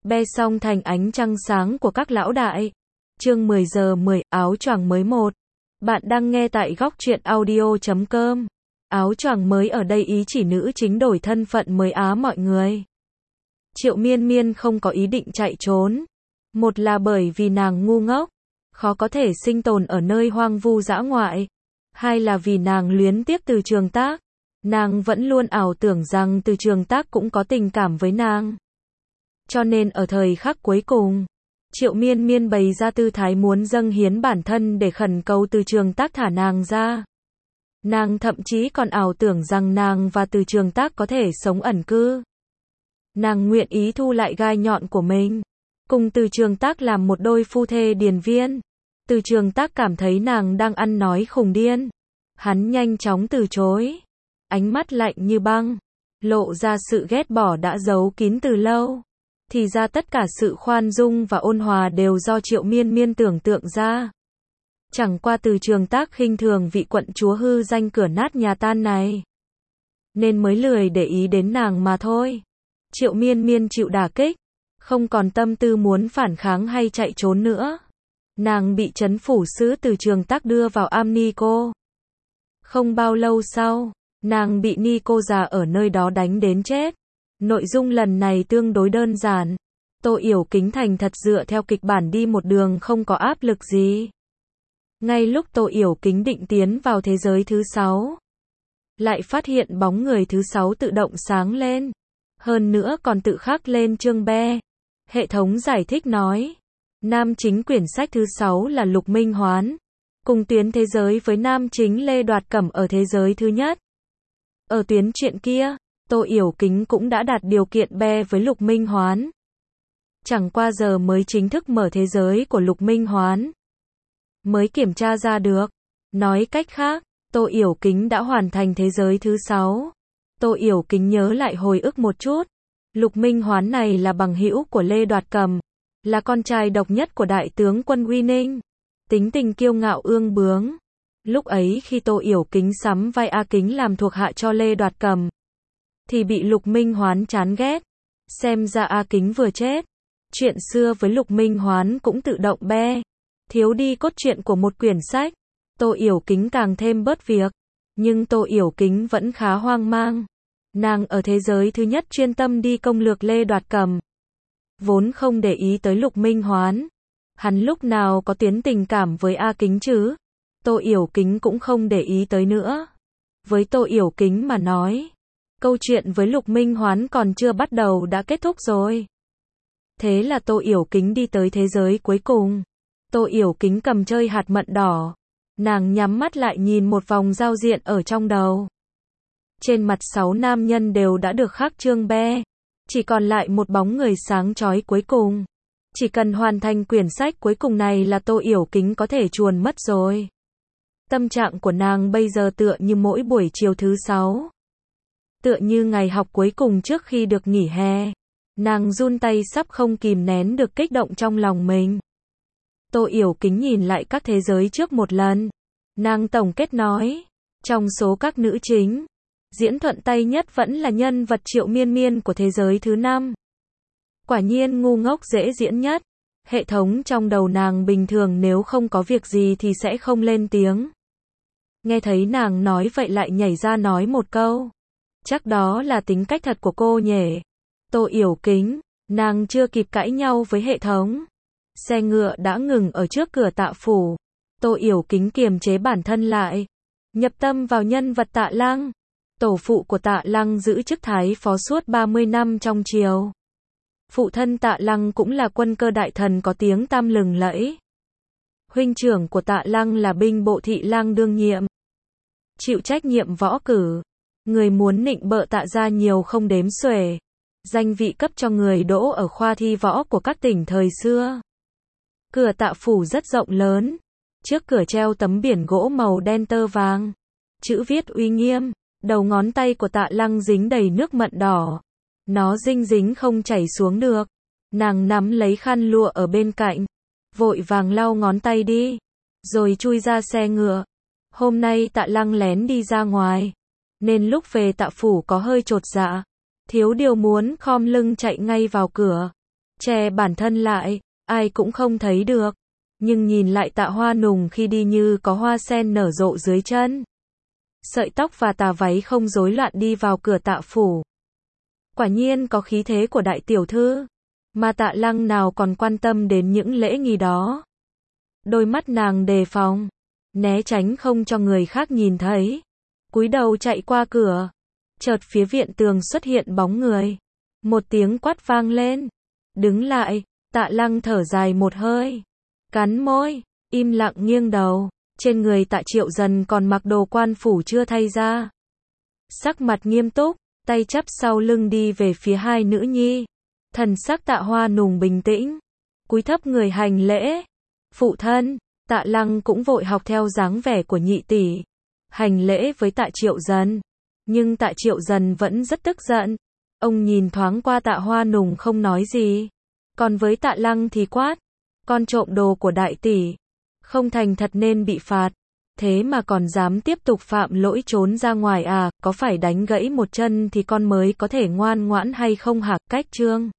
be xong thành ánh trăng sáng của các lão đại. Chương 10 giờ 10, áo choàng mới 1. Bạn đang nghe tại góc truyện audio.com. Áo choàng mới ở đây ý chỉ nữ chính đổi thân phận mới á mọi người. Triệu Miên Miên không có ý định chạy trốn. Một là bởi vì nàng ngu ngốc, khó có thể sinh tồn ở nơi hoang vu dã ngoại. Hai là vì nàng luyến tiếc Từ Trường Tác. Nàng vẫn luôn ảo tưởng rằng Từ Trường Tác cũng có tình cảm với nàng. Cho nên ở thời khắc cuối cùng, Triệu Miên Miên bày ra tư thái muốn dâng hiến bản thân để khẩn cầu Từ Trường Tác thả nàng ra. Nàng thậm chí còn ảo tưởng rằng nàng và Từ Trường Tác có thể sống ẩn cư. Nàng nguyện ý thu lại gai nhọn của mình, cùng Từ Trường Tác làm một đôi phu thê điền viên. Từ Trường Tác cảm thấy nàng đang ăn nói khùng điên. Hắn nhanh chóng từ chối. Ánh mắt lạnh như băng, lộ ra sự ghét bỏ đã giấu kín từ lâu. Thì ra tất cả sự khoan dung và ôn hòa đều do Triệu Miên Miên tưởng tượng ra. Chẳng qua Từ Trường Tác khinh thường vị quận chúa hư danh cửa nát nhà tan này, nên mới lười để ý đến nàng mà thôi. Triệu Miên Miên chịu đả kích, không còn tâm tư muốn phản kháng hay chạy trốn nữa. Nàng bị trấn phủ sứ Từ Trường Tác đưa vào am Nico. Không bao lâu sau, nàng bị Nico già ở nơi đó đánh đến chết. Nội dung lần này tương đối đơn giản. Tô Yểu Kính thành thật dựa theo kịch bản đi một đường không có áp lực gì. Ngay lúc Tô Yểu Kính định tiến vào thế giới thứ 6, lại phát hiện bóng người thứ 6 tự động sáng lên. Hơn nữa còn tự khắc lên chương be. Hệ thống giải thích nói, nam chính quyển sách thứ 6 là Lục Minh Hoán, cùng tuyến thế giới với nam chính Lê Đoạt Cẩm ở thế giới thứ nhất. Ở tuyến truyện kia, Tô Yểu Kính cũng đã đạt điều kiện be với Lục Minh Hoán. Chẳng qua giờ mới chính thức mở thế giới của Lục Minh Hoán, mới kiểm tra ra được. Nói cách khác, Tô Yểu Kính đã hoàn thành thế giới thứ 6. Tô Yểu Kính nhớ lại hồi ức một chút. Lục Minh Hoán này là bằng hữu của Lê Đoạt Cẩm, là con trai độc nhất của đại tướng quân Uy Ninh, tính tình kiêu ngạo ương bướng. Lúc ấy khi Tô Yểu Kính sắm vai A Kính làm thuộc hạ cho Lê Đoạt Cẩm, thì bị Lục Minh Hoán chán ghét. Xem ra A Kính vừa chết, chuyện xưa với Lục Minh Hoán cũng tự động be, thiếu đi cốt truyện của một quyển sách. Tô Yểu Kính càng thêm bớt việc, nhưng Tô Yểu Kính vẫn khá hoang mang. Nàng ở thế giới thứ nhất chuyên tâm đi công lược Lê Đoạt Cẩm, vốn không để ý tới Lục Minh Hoán. Hắn lúc nào có tuyến tình cảm với A Kính chứ? Tô Yểu Kính cũng không để ý tới nữa. Với Tô Yểu Kính mà nói, câu chuyện với Lục Minh Hoán còn chưa bắt đầu đã kết thúc rồi. Thế là Tô Yểu Kính đi tới thế giới cuối cùng. Tô Yểu Kính cầm chơi hạt mận đỏ. Nàng nhắm mắt lại nhìn một vòng giao diện ở trong đầu. Trên mặt 6 nam nhân đều đã được khắc chương be. Chỉ còn lại một bóng người sáng chói cuối cùng. Chỉ cần hoàn thành quyển sách cuối cùng này là Tô Yểu Kính có thể chuồn mất rồi. Tâm trạng của nàng bây giờ tựa như mỗi buổi chiều thứ 6. Tựa như ngày học cuối cùng trước khi được nghỉ hè. Nàng run tay sắp không kìm nén được kích động trong lòng mình. Tô Yểu Kính nhìn lại các thế giới trước một lần. Nàng tổng kết nói, trong số các nữ chính, diễn thuận tay nhất vẫn là nhân vật Triệu Miên Miên của thế giới thứ 5. Quả nhiên ngu ngốc dễ diễn nhất. Hệ thống trong đầu nàng bình thường nếu không có việc gì thì sẽ không lên tiếng. Nghe thấy nàng nói vậy lại nhảy ra nói một câu. Chắc đó là tính cách thật của cô nhỉ. Tô Yểu Kính, nàng chưa kịp cãi nhau với hệ thống. Xe ngựa đã ngừng ở trước cửa Tạ Phủ. Tô Yểu Kính kiềm chế bản thân lại, nhập tâm vào nhân vật Tạ Lăng. Tổ phụ của Tạ Lăng giữ chức thái phó suốt 30 năm trong triều. Phụ thân Tạ Lăng cũng là quân cơ đại thần có tiếng tăm lừng lẫy. Huynh trưởng của Tạ Lăng là binh bộ thị lang đương nhiệm, chịu trách nhiệm võ cử. Người muốn nịnh bợ Tạ gia nhiều không đếm xuể. Danh vị cấp cho người đỗ ở khoa thi võ của các tỉnh thời xưa. Cửa Tạ Phủ rất rộng lớn. Trước cửa treo tấm biển gỗ màu đen tơ vàng. Chữ viết uy nghiêm. Đầu ngón tay của Tạ Lăng dính đầy nước mận đỏ. Nó dinh dính không chảy xuống được. Nàng nắm lấy khăn lụa ở bên cạnh, vội vàng lau ngón tay đi, rồi chui ra xe ngựa. Hôm nay Tạ Lăng lén đi ra ngoài, nên lúc về Tạ Phủ có hơi chột dạ. Thiếu điều muốn khom lưng chạy ngay vào cửa. che bản thân lại, ai cũng không thấy được. Nhưng nhìn lại Tạ Hoa Nùng khi đi như có hoa sen nở rộ dưới chân. Sợi tóc và tà váy không rối loạn đi vào cửa Tạ phủ. Quả nhiên có khí thế của đại tiểu thư, mà Tạ Lăng nào còn quan tâm đến những lễ nghi đó. Đôi mắt nàng đề phòng, né tránh không cho người khác nhìn thấy. Cúi đầu chạy qua cửa, chợt phía viện tường xuất hiện bóng người. Một tiếng quát vang lên. Đứng lại, Tạ Lăng thở dài một hơi, cắn môi, im lặng nghiêng đầu. Trên người Tạ Triệu Dần còn mặc đồ quan phủ chưa thay ra. Sắc mặt nghiêm túc, tay chắp sau lưng đi về phía hai nữ nhi. Thần sắc Tạ Hoa Nùng bình tĩnh, cúi thấp người hành lễ. Phụ thân. Tạ Lăng cũng vội học theo dáng vẻ của nhị tỷ, hành lễ với Tạ Triệu Dần. Nhưng Tạ Triệu Dần vẫn rất tức giận. Ông nhìn thoáng qua Tạ Hoa Nùng không nói gì. Còn với Tạ Lăng thì quát, con trộm đồ của đại tỷ, không thành thật nên bị phạt, thế mà còn dám tiếp tục phạm lỗi trốn ra ngoài à, có phải đánh gãy một chân thì con mới có thể ngoan ngoãn hay không hả? Cách chương